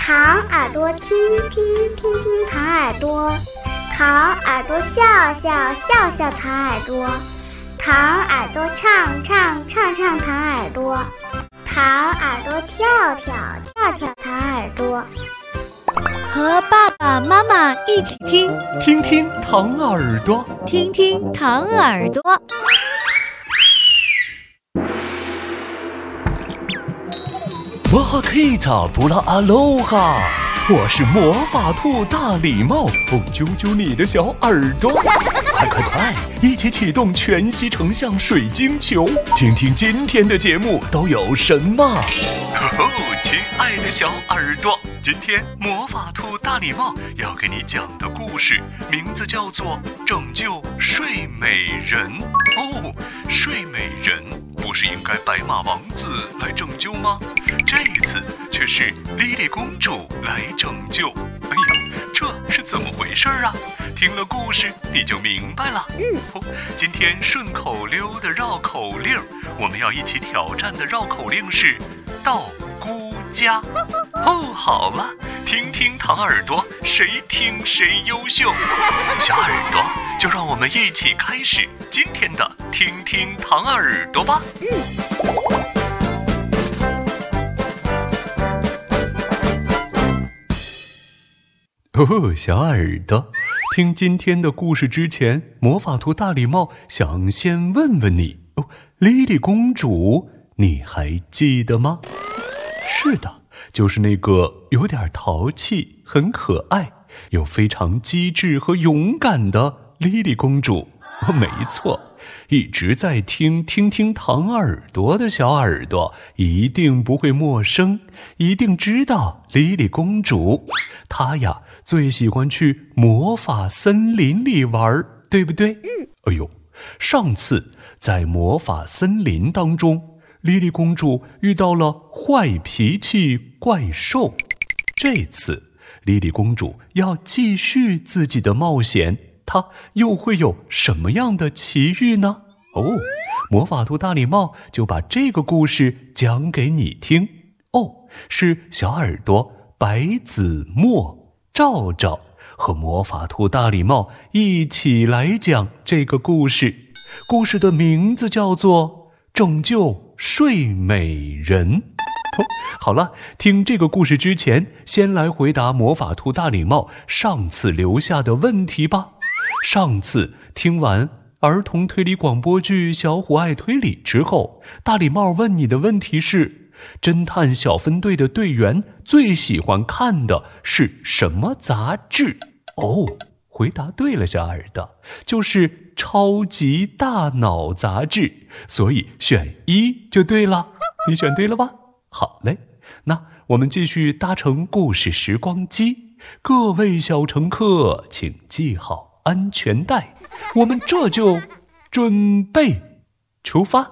糖耳朵听听听听糖耳朵，糖耳朵笑笑笑笑糖耳朵，糖耳朵唱唱唱唱糖耳朵，糖耳朵跳跳跳跳糖耳朵。 和爸爸妈妈一起听， 听听糖耳朵， 听听糖耳朵。 摩哈克塔布拉阿罗哈，我是魔法兔大礼帽，揪揪你的小耳朵，快，一起启动全息成像水晶球，听听今天的节目都有什么。亲爱的小耳朵，今天魔法兔大礼帽要给你讲的故事名字叫做《拯救睡美人》。睡美人不是应该白马王子来拯救吗？这一次却是莉莉公主来拯救。这是怎么回事啊？听了故事你就明白了。今天顺口溜的绕口令，我们要一起挑战的绕口令是到姑家。好了，听听糖耳朵，谁听谁优秀。小耳朵，就让我们一起开始今天的听听糖耳朵吧。小耳朵，听今天的故事之前，魔法兔大礼帽想先问问你，莉莉公主你还记得吗？是的，就是那个有点淘气，很可爱，又非常机智和勇敢的莉莉公主。没错，一直在听糖耳朵的小耳朵一定不会陌生，一定知道莉莉公主。她呀最喜欢去魔法森林里玩，对不对？上次在魔法森林当中，莉莉公主遇到了坏脾气怪兽。这次莉莉公主要继续自己的冒险，她又会有什么样的奇遇呢？魔法兔大礼帽就把这个故事讲给你听。是小耳朵白子墨、赵赵和魔法兔大礼帽一起来讲这个故事。故事的名字叫做拯救睡美人。好了，听这个故事之前，先来回答魔法兔大礼帽上次留下的问题吧。上次听完儿童推理广播剧《小虎爱推理》之后，大礼帽问你的问题是：侦探小分队的队员最喜欢看的是什么杂志？回答对了，小耳朵，就是超级大脑杂志，所以选1就对了。你选对了吧？好嘞，那我们继续搭乘故事时光机，各位小乘客请系好安全带，我们这就准备出发。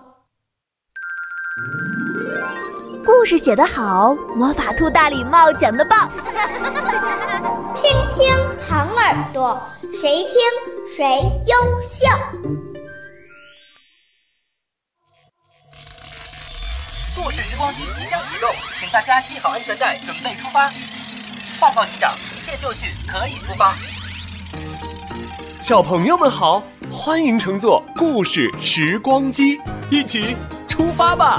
故事写得好，魔法兔大礼帽讲得棒。 听听糖耳朵，谁听谁优秀。 故事时光机即将启动，请大家系好安全带，准备出发。报告机长，一切就绪，可以出发。 小朋友们好，欢迎乘坐故事时光机，一起出发吧。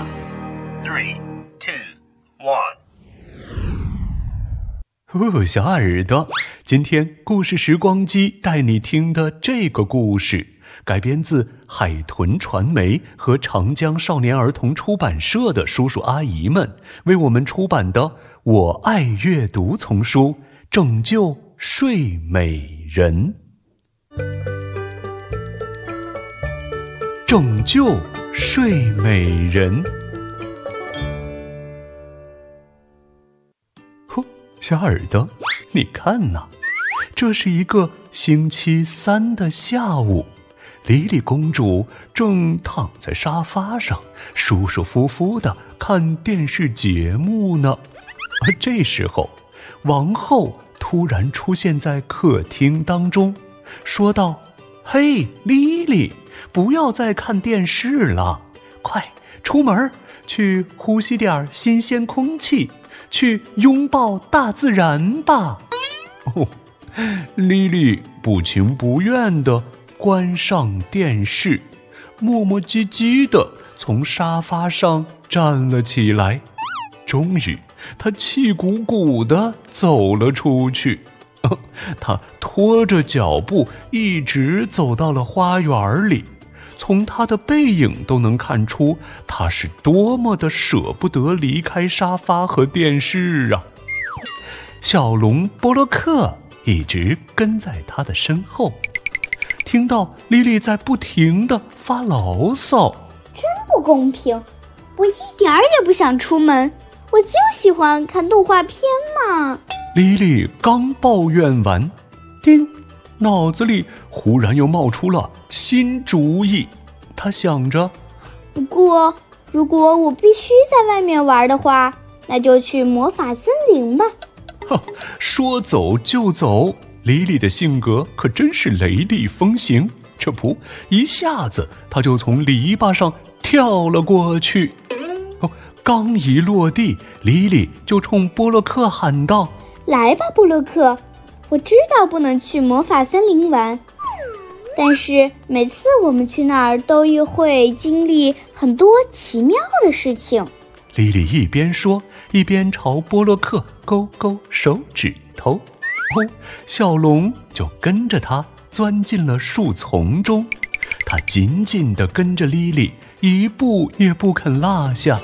3、2、1。 小耳朵，今天故事时光机带你听的这个故事改编自海豚传媒和长江少年儿童出版社的叔叔阿姨们为我们出版的《我爱阅读》丛书《拯救睡美人》。拯救睡美人。小耳朵，你看呐，这是一个星期3的下午，莉莉公主正躺在沙发上舒舒服服地看电视节目呢。这时候王后突然出现在客厅当中，说道：嘿，莉莉，不要再看电视了，快出门去呼吸点新鲜空气， 去拥抱大自然吧。哦，莉莉不情不愿地关上电视，磨磨唧唧地从沙发上站了起来。终于，她气鼓鼓地走了出去。她拖着脚步一直走到了花园里，从她的背影都能看出她是多么的舍不得离开沙发和电视啊。小龙波洛克一直跟在她的身后，听到莉莉在不停地发牢骚， 真不公平，我一点儿也不想出门，我就喜欢看动画片嘛。 莉莉刚抱怨完，叮，脑子里忽然又冒出了新主意。她想着， 不过如果我必须在外面玩的话，那就去魔法森林吧。 说走就走，莉莉的性格可真是雷厉风行。这不，一下子她就从篱笆上跳了过去。刚一落地，莉莉就冲波洛克喊道， 来吧，波洛克，我知道不能去魔法森林玩，但是每次我们去那儿都会经历很多奇妙的事情。 莉莉一边说，一边朝波洛克勾勾手指头。小龙就跟着她钻进了树丛中，她紧紧地跟着莉莉，一步也不肯落下。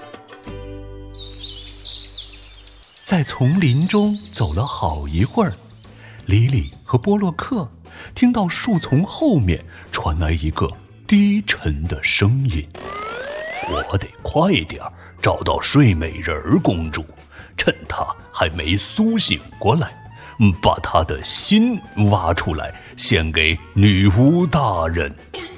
在丛林中走了好一会儿，莉莉和波洛克听到树丛后面传来一个低沉的声音，我得快点找到睡美人公主，趁她还没苏醒过来，把她的心挖出来献给女巫大人。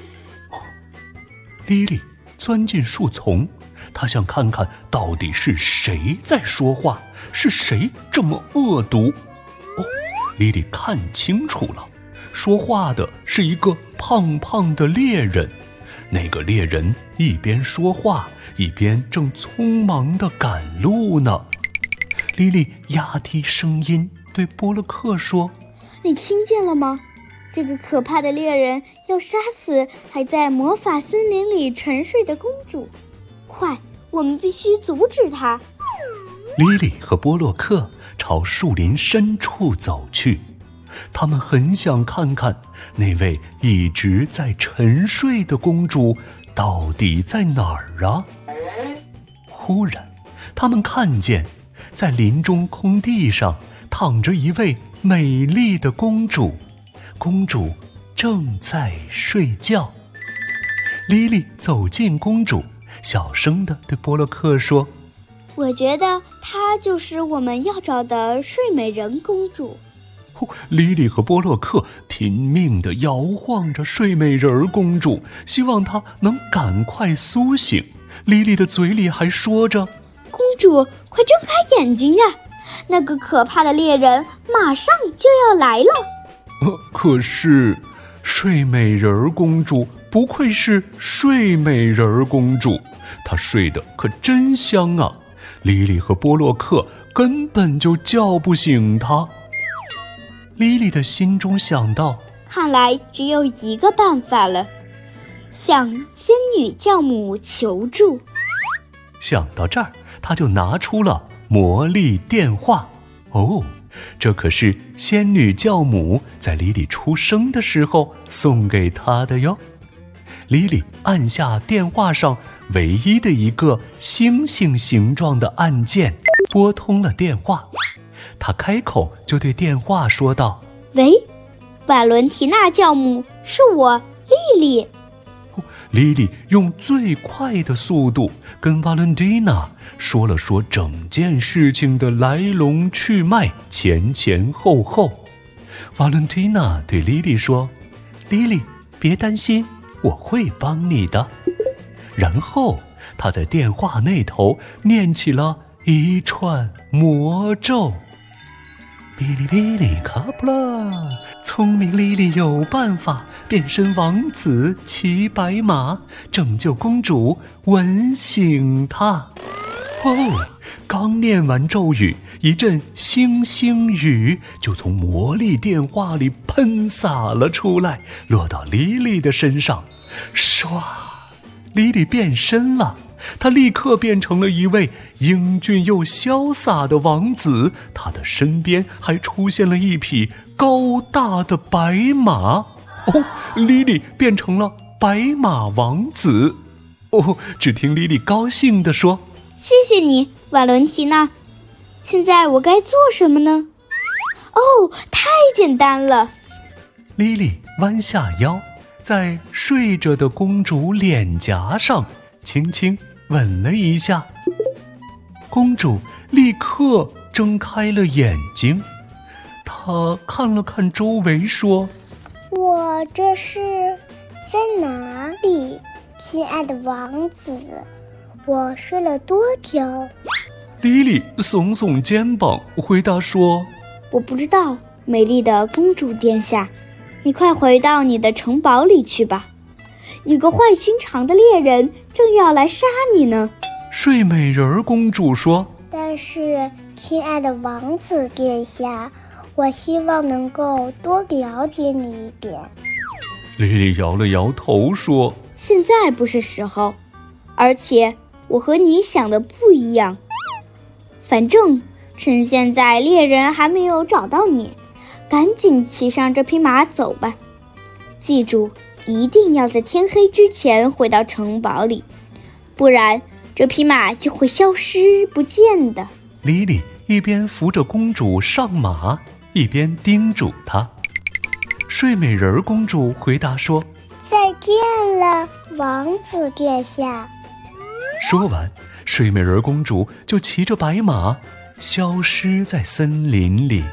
莉莉钻进树丛，她想看看到底是谁在说话，是谁这么恶毒。莉莉看清楚了，说话的是一个胖胖的猎人。那个猎人一边说话，一边正匆忙地赶路呢。莉莉压低声音对波洛克说， 你听见了吗？这个可怕的猎人要杀死还在魔法森林里沉睡的公主，快，我们必须阻止他。 莉莉和波洛克朝树林深处走去，他们很想看看那位一直在沉睡的公主到底在哪儿啊。忽然，他们看见在林中空地上躺着一位美丽的公主，公主正在睡觉。莉莉走近公主，小声地对波洛克说， 我觉得她就是我们要找的睡美人公主。 莉莉和波洛克拼命地摇晃着睡美人公主，希望她能赶快苏醒。莉莉的嘴里还说着， 公主，快睁开眼睛呀，那个可怕的猎人马上就要来了。 可是睡美人公主不愧是睡美人公主，她睡得可真香啊，莉莉和波洛克根本就叫不醒她。莉莉的心中想到， 看来只有一个办法了，向仙女教母求助。 想到这儿，她就拿出了魔力电话。这可是仙女教母在莉莉出生的时候送给她的哟。莉莉按下电话上唯一的一个星星形状的按键，拨通了电话。她开口就对电话说道， 喂，瓦伦提娜教母，是我，莉莉。 莉莉用最快的速度跟瓦伦蒂娜说了说整件事情的来龙去脉，前前后后。瓦伦蒂娜对莉莉说，莉莉，别担心，我会帮你的。然后她在电话那头念起了一串魔咒，哔哩哔哩卡布拉，聪明莉莉有办法，变身王子骑白马，拯救公主，吻醒她。 刚念完咒语，一阵星星雨就从魔力电话里喷洒了出来，落到莉莉的身上。唰，莉莉变身了，她立刻变成了一位英俊又潇洒的王子，他的身边还出现了一匹高大的白马。莉莉变成了白马王子。只听莉莉高兴地说： 谢谢你，瓦伦提娜。现在我该做什么呢？太简单了。 莉莉弯下腰，在睡着的公主脸颊上轻轻吻了一下。公主立刻睁开了眼睛，她看了看周围说： 我这是在哪里？亲爱的王子，我睡了多久？ 莉莉耸耸肩膀回答说： 我不知道，美丽的公主殿下，你快回到你的城堡里去吧，一个坏心肠的猎人正要来杀你呢。 睡美人公主说： 但是亲爱的王子殿下，我希望能够多了解你一点。 莉莉摇了摇头说： 现在不是时候，而且我和你想的不一样。反正趁现在猎人还没有找到你，赶紧骑上这匹马走吧。记住，一定要在天黑之前回到城堡里，不然这匹马就会消失不见的。 莉莉一边扶着公主上马，一边叮嘱她。睡美人公主回答说： 再见了，王子殿下。 说完，睡美人公主就骑着白马消失在森林里。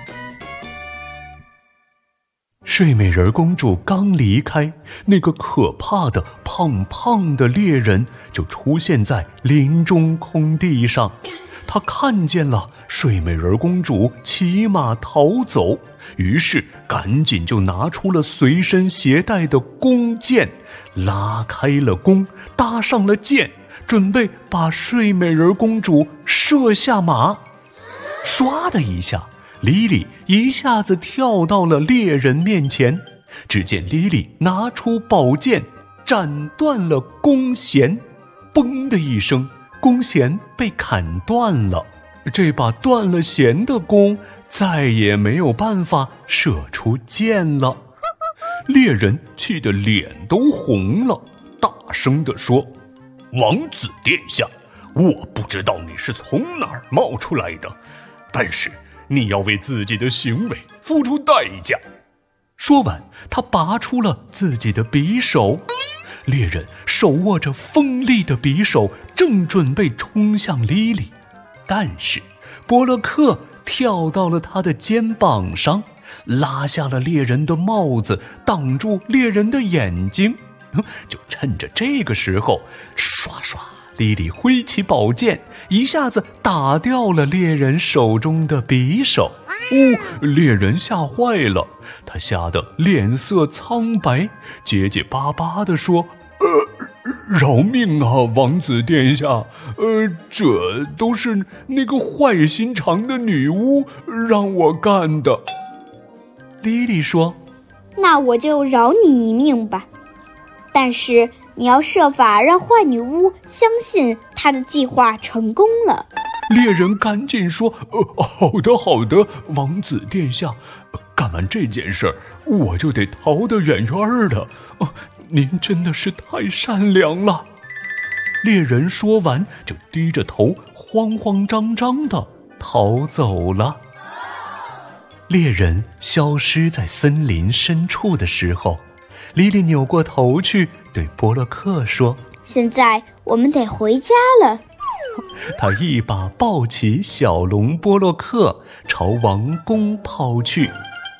睡美人公主刚离开，那个可怕的胖胖的猎人就出现在林中空地上。他看见了睡美人公主骑马逃走，于是赶紧就拿出了随身携带的弓箭，拉开了弓，搭上了箭，准备把睡美人公主射下马。唰的一下，莉莉一下子跳到了猎人面前，只见莉莉拿出宝剑，斩断了弓弦，嘣的一声，弓弦被砍断了。这把断了弦的弓再也没有办法射出箭了。猎人气得脸都红了，大声地说：王子殿下，我不知道你是从哪儿冒出来的，但是你要为自己的行为付出代价。说完，他拔出了自己的匕首。猎人手握着锋利的匕首，正准备冲向莉莉，但是波洛克跳到了他的肩膀上，拉下了猎人的帽子，挡住猎人的眼睛。就趁着这个时候，唰唰，莉莉挥起宝剑，一下子打掉了猎人手中的匕首。猎人吓坏了，他吓得脸色苍白，结结巴巴地说：饶命啊，王子殿下，这都是那个坏心肠的女巫让我干的。莉莉说： 那我就饶你一命吧，但是你要设法让坏女巫相信她的计划成功了。 猎人赶紧说：好的好的，王子殿下，干完这件事我就得逃得远远的。您真的是太善良了。猎人说完就低着头慌慌张张地逃走了。猎人消失在森林深处的时候，莉莉扭过头去对波洛克说： 现在我们得回家了。 他一把抱起小龙波洛克，朝王宫跑去。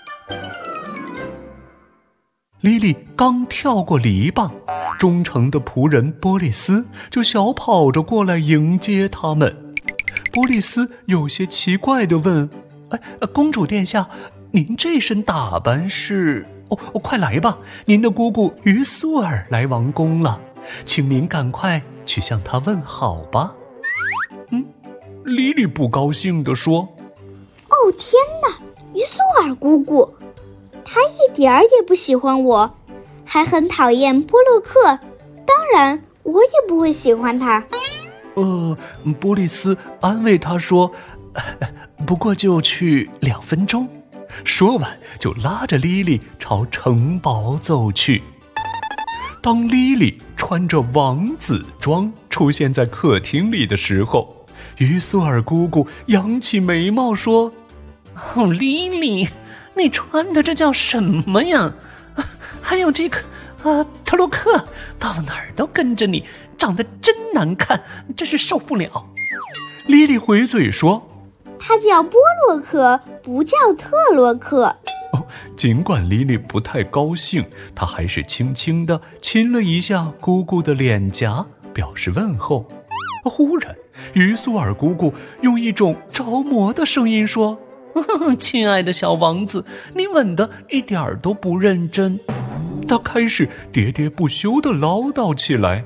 莉莉刚跳过篱笆，忠诚的仆人波利斯就小跑着过来迎接他们。波利斯有些奇怪地问：公主殿下，您这身打扮是……快来吧，您的姑姑于素尔来王宫了，请您赶快去向她问好吧。 莉莉不高兴地说： 哦天哪，于苏尔姑姑，她一点儿也不喜欢我，还很讨厌波洛克，当然我也不会喜欢她。 波利斯安慰他说：不过就去2分钟。说完就拉着莉莉朝城堡走去。当莉莉穿着王子装出现在客厅里的时候，于苏尔姑姑扬起眉毛说： 莉莉，你穿的这叫什么呀？还有这个特洛克，到哪儿都跟着你，长得真难看，真是受不了。 莉莉回嘴说： 他叫波洛克，不叫特洛克。 尽管莉莉不太高兴，她还是轻轻地亲了一下姑姑的脸颊，表示问候。忽然，于苏尔姑姑用一种着魔的声音说： 亲爱的小王子，你吻得一点儿都不认真。 她开始喋喋不休地唠叨起来。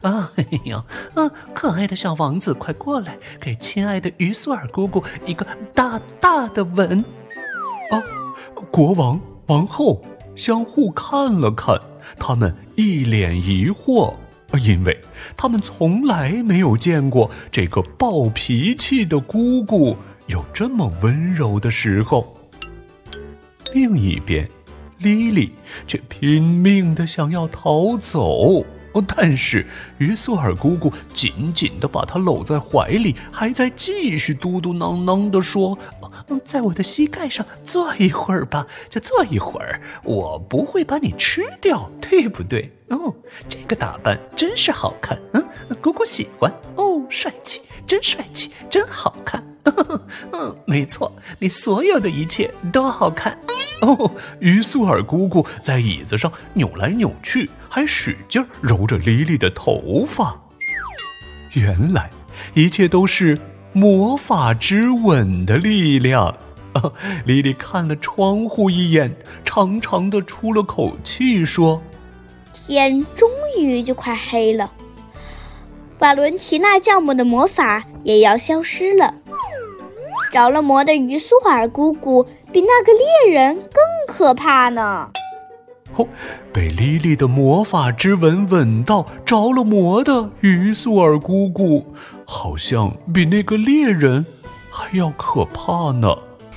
可爱的小王子，快过来，给亲爱的于苏尔姑姑一个大大的吻。 国王、王后相互看了看，他们一脸疑惑，因为他们从来没有见过这个暴脾气的姑姑有这么温柔的时候。另一边，莉莉却拼命地想要逃走，但是于苏尔姑姑紧紧地把她搂在怀里，还在继续嘟嘟囔囔地说： 在我的膝盖上坐一会儿吧，就坐一会儿，我不会把你吃掉，对不对？这个打扮真是好看，姑姑喜欢。帅气，真帅气，真好看。没错，你所有的一切都好看。 于苏尔姑姑在椅子上扭来扭去，还使劲揉着莉莉的头发。原来一切都是魔法之吻的力量。莉莉看了窗户一眼，长长的出了口气说： 天终于就快黑了，瓦伦提娜教母的魔法也要消失了。着了魔的于苏尔姑姑比那个猎人更可怕呢。 被莉莉的魔法之吻吻到着了魔的于苏尔姑姑，好像比那个猎人还要可怕呢。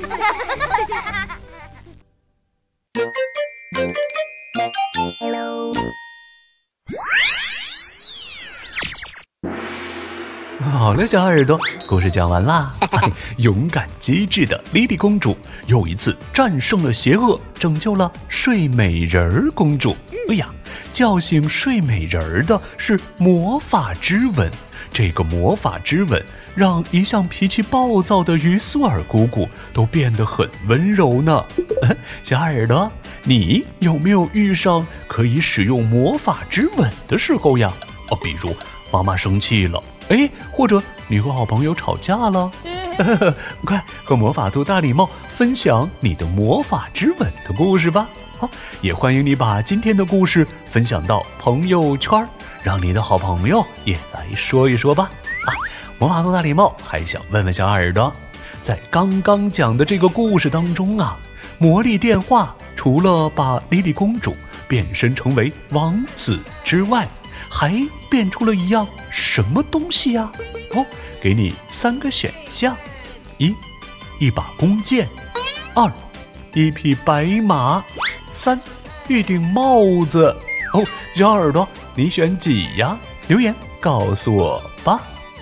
好了，小耳朵，故事讲完啦。勇敢机智的莉莉公主又一次战胜了邪恶，拯救了睡美人儿公主。叫醒睡美人儿的是魔法之吻。这个魔法之吻让一向脾气暴躁的于苏尔姑姑都变得很温柔呢。小耳朵，你有没有遇上可以使用魔法之吻的时候呀？比如妈妈生气了，或者你和好朋友吵架了，快和魔法兔大礼帽分享你的魔法之吻的故事吧。也欢迎你把今天的故事分享到朋友圈，让你的好朋友也来说一说吧。魔法兔大礼帽还想问问小耳朵，在刚刚讲的这个故事当中魔力电话除了把莉莉公主变身成为王子之外，还变出了一样什么东西呀？给你3个选项：1. 一把弓箭；2. 一匹白马；3. 一顶帽子。小耳朵，你选几呀？留言告诉我吧。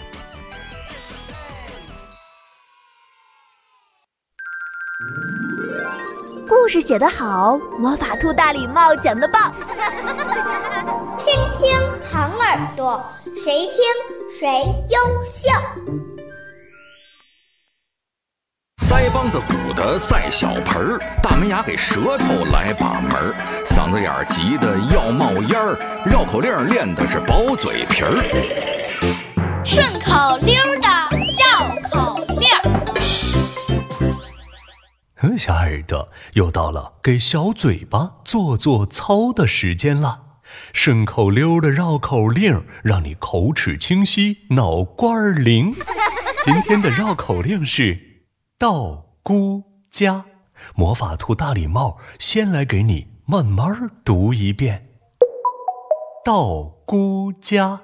故事写得好，魔法兔大礼帽讲得棒。 听听糖耳朵，谁听谁优秀。 腮帮子鼓的赛小盆儿，大门牙给舌头来把门儿，嗓子眼儿急得要冒烟儿，绕口令练的是薄嘴皮儿。 顺口溜的绕口令。 小耳朵，又到了给小嘴巴做做操的时间了。顺口溜的绕口令，让你口齿清晰，脑瓜灵。 今天的绕口令是到姑家。魔法兔大礼帽先来给你慢慢读一遍。到姑家，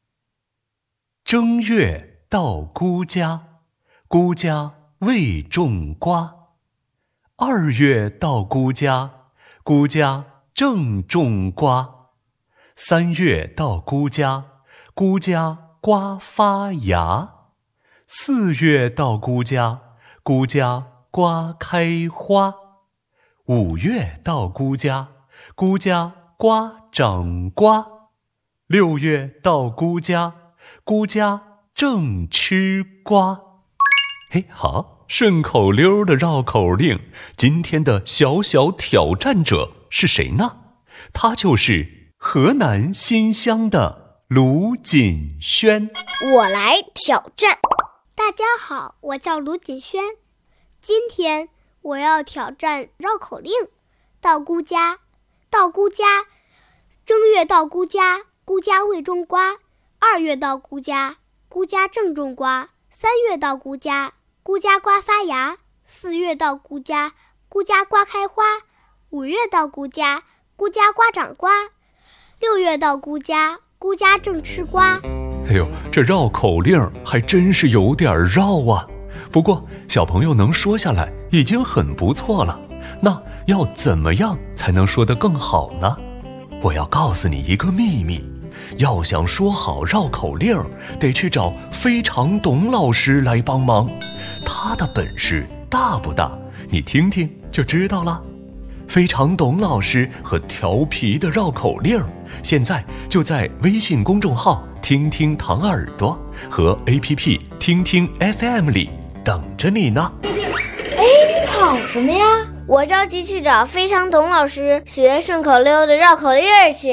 正月到姑家，姑家未种瓜。2月到姑家，姑家正种瓜。3月到姑家，姑家瓜发芽。4月到姑家，姑家瓜开花。5月到姑家，姑家瓜长瓜。6月到姑家，姑家正吃瓜。嘿，好，顺口溜的绕口令，今天的小小挑战者是谁呢？他就是河南新乡的卢锦轩。 我来挑战。大家好，我叫卢锦轩。今天我要挑战绕口令。到姑家，到姑家，正月到姑家，姑家未种瓜。2月到姑家，姑家正种瓜。3月到姑家，姑家瓜发芽。4月到姑家，姑家瓜开花。5月到姑家，姑家瓜长瓜。6月到姑家，姑家正吃瓜。 哎呦，这绕口令还真是有点绕啊。不过小朋友能说下来已经很不错了。那要怎么样才能说得更好呢？我要告诉你一个秘密，要想说好绕口令，得去找非常董老师来帮忙。他的本事大不大？你听听就知道了。非常董老师和调皮的绕口令，现在就在微信公众号听听糖耳朵和 APP 听听 FM 里等着你呢。 哎，你跑什么呀？ 我着急去找非常董老师学顺口溜的绕口令去。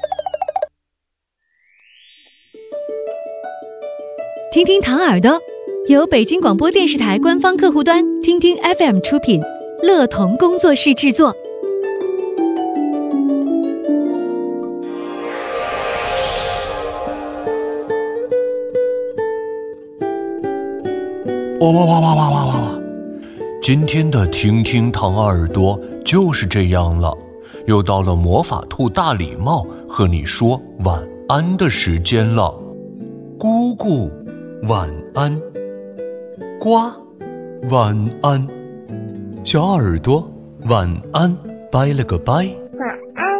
听听糖耳朵由北京广播电视台官方客户端听听 FM 出品，乐童工作室制作。 哇！今天的听听糖耳朵就是这样了，又到了魔法兔大礼帽和你说晚安的时间了。姑姑晚安，瓜晚安，小耳朵晚安，拜了个拜。 晚安。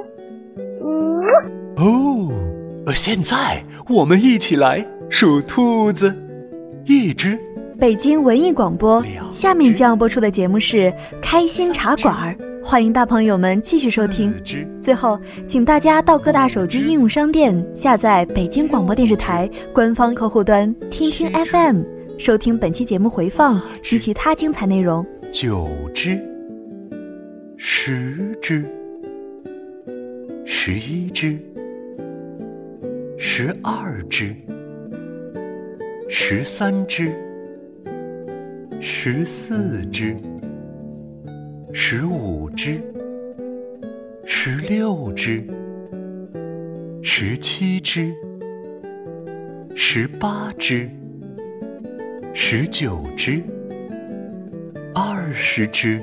现在我们一起来数兔子。1只。 北京文艺广播，下面将要播出的节目是开心茶馆，欢迎大朋友们继续收听。最后请大家到各大手机应用商店下载北京广播电视台官方客户端听听 FM， 收听本期节目回放及其他精彩内容。 9只，10只，11只，12只，13只，14只，15只，16只，17只，18只，19只，20只。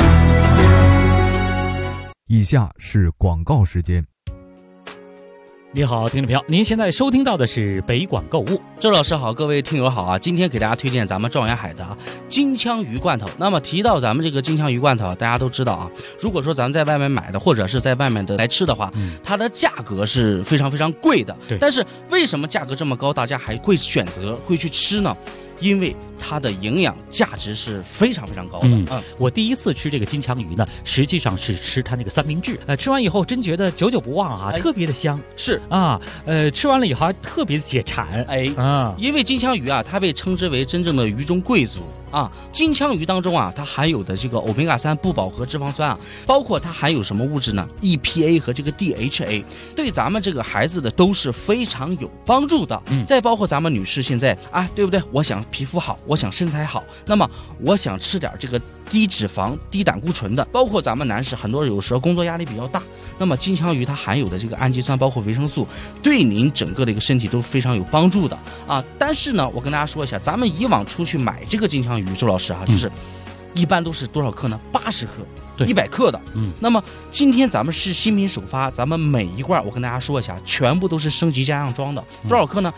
以下是广告时间。 你好，听众朋友，您现在收听到的是北广购物。 周老师好，各位听友好啊！今天给大家推荐咱们状元海的金枪鱼罐头。那么提到咱们这个金枪鱼罐头，大家都知道啊，如果说咱们在外面买的，或者是在外面的来吃的话，它的价格是非常非常贵的。 对。 但是为什么价格这么高，大家还会选择会去吃呢？因为它的营养价值是非常非常高的。 我第一次吃这个金枪鱼呢，实际上是吃它那个三明治。吃完以后真觉得久久不忘啊，特别的香。 是啊，吃完了以后还特别的解馋。 因为金枪鱼啊，它被称之为真正的鱼中贵族啊。金枪鱼当中啊，它含有的这个欧米伽3不饱和脂肪酸啊，包括它含有什么物质呢 ？EPA 和这个 DHA， 对咱们这个孩子的都是非常有帮助的。再包括咱们女士现在啊，对不对？我想皮肤好，我想身材好，那么我想吃点这个低脂肪、低胆固醇的。包括咱们男士，很多有时候工作压力比较大，那么金枪鱼它含有的这个氨基酸，包括维生素，对您整个的一个身体都非常有帮助的啊。但是呢，我跟大家说一下，咱们以往出去买这个金枪鱼，周老师啊，就是一般都是多少克呢？80克。100克的。那么今天咱们是新品首发，咱们每一罐我跟大家说一下，全部都是升级加上装的。多少克呢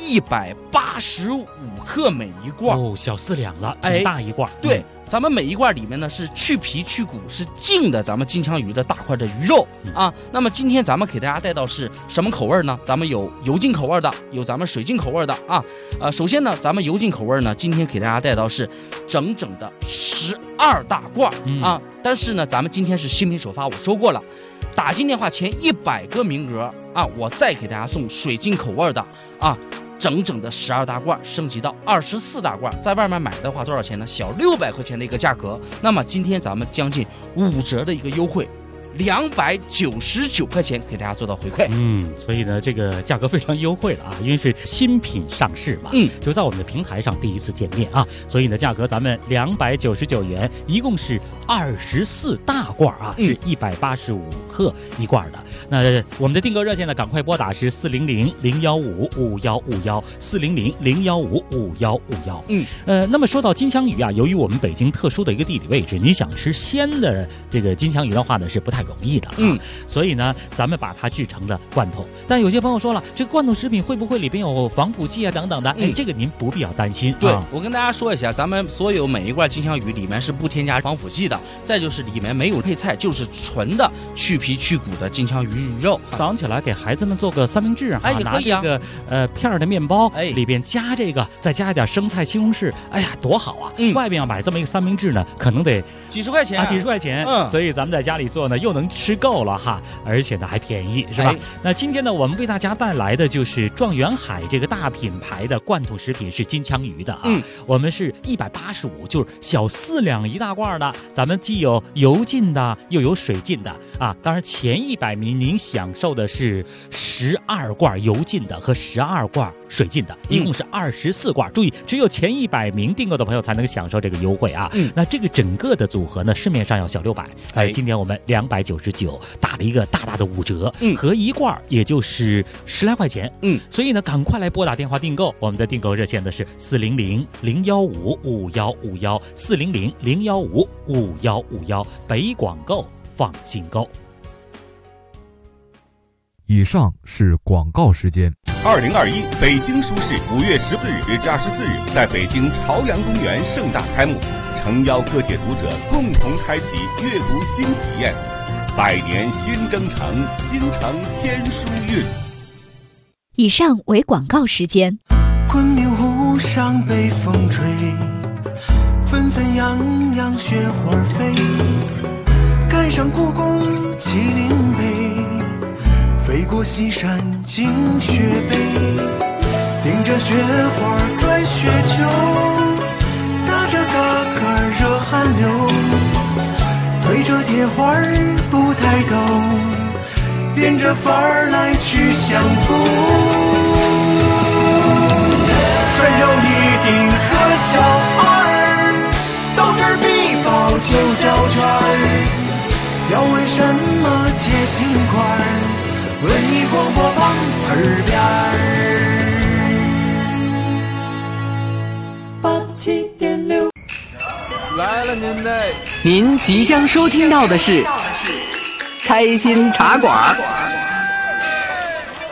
？185克每一罐。 哦，小4两了，挺大一罐。 对。咱们每一罐里面呢是去皮去骨，是净的咱们金枪鱼的大块的鱼肉啊。那么今天咱们给大家带到是什么口味呢？咱们有油浸口味的，有咱们水浸口味的啊。首先呢，咱们油浸口味呢，今天给大家带到是整整的12大罐啊。但是呢，咱们今天是新品首发，我说过了，打进电话前100个名额啊，我再给大家送水浸口味的啊。整整的12大罐升级到24大罐，在外面买的话多少钱呢？小600块钱的一个价格。那么今天咱们将近5折的一个优惠，299块钱给大家做到回馈。 所以呢，这个价格非常优惠了啊，因为是新品上市嘛，就在我们的平台上第一次见面啊，所以呢，价格咱们299元，一共是24大罐啊，是185克一罐的。那我们的订购热线呢，赶快拨打是400-015-5151，400-015-5151。那么说到金枪鱼啊，由于我们北京特殊的一个地理位置，你想吃鲜的这个金枪鱼的话呢，是不太容易的啊。所以呢，咱们把它制成了罐头。但有些朋友说了，这个罐头食品会不会里边有防腐剂啊等等的？这个您不必要担心。 对，我跟大家说一下，咱们所有每一罐金枪鱼里面是不添加防腐剂的，再就是里面没有配菜，就是纯的去皮去骨的金枪鱼肉。 早上起来给孩子们做个三明治啊， 也可以啊， 拿这个片的面包，里边加这个，再加一点生菜、西红柿，哎呀，多好啊！外边要买这么一个三明治呢，可能得几十块钱啊，几十块钱。所以咱们在家里做呢，又能吃够了哈，而且呢还便宜，是吧？那今天呢，我们为大家带来的就是状元海这个大品牌的罐头食品是金枪鱼的啊。我们是185，就是小4两一大罐的，咱们既有油浸的，又有水浸的啊。当然前100名您享受的是12罐油浸的和12罐水浸的，一共是24罐。注意，只有前100名订购的朋友才能享受这个优惠啊。那这个整个的组合呢，市面上要小600，今天我们299打了一个大大的5折，合一罐也就是10来块钱。所以呢，赶快来拨打电话订购，我们的订购热线的是400-015-5151，400-015-5151，北广购，放心购。 以上是广告时间。 2021北京书市5月14日至24日在北京朝阳公园盛大开幕，诚邀各界读者共同开启阅读新体验。百年新征程，京城天书韵。 以上为广告时间。 昆明湖上北风吹，纷纷扬扬雪花飞，赶上故宫麒麟碑，飞过西山进雪北，顶着雪花转雪球，打着嘎嘎热汗流，推着铁花不抬头，变着法儿来去相逢。穿上一顶和小二，斗智必报九角圈，要问什么接心块，文艺广播榜耳边87.6。 来了您嘞！ 您即将收听到的是开心茶馆。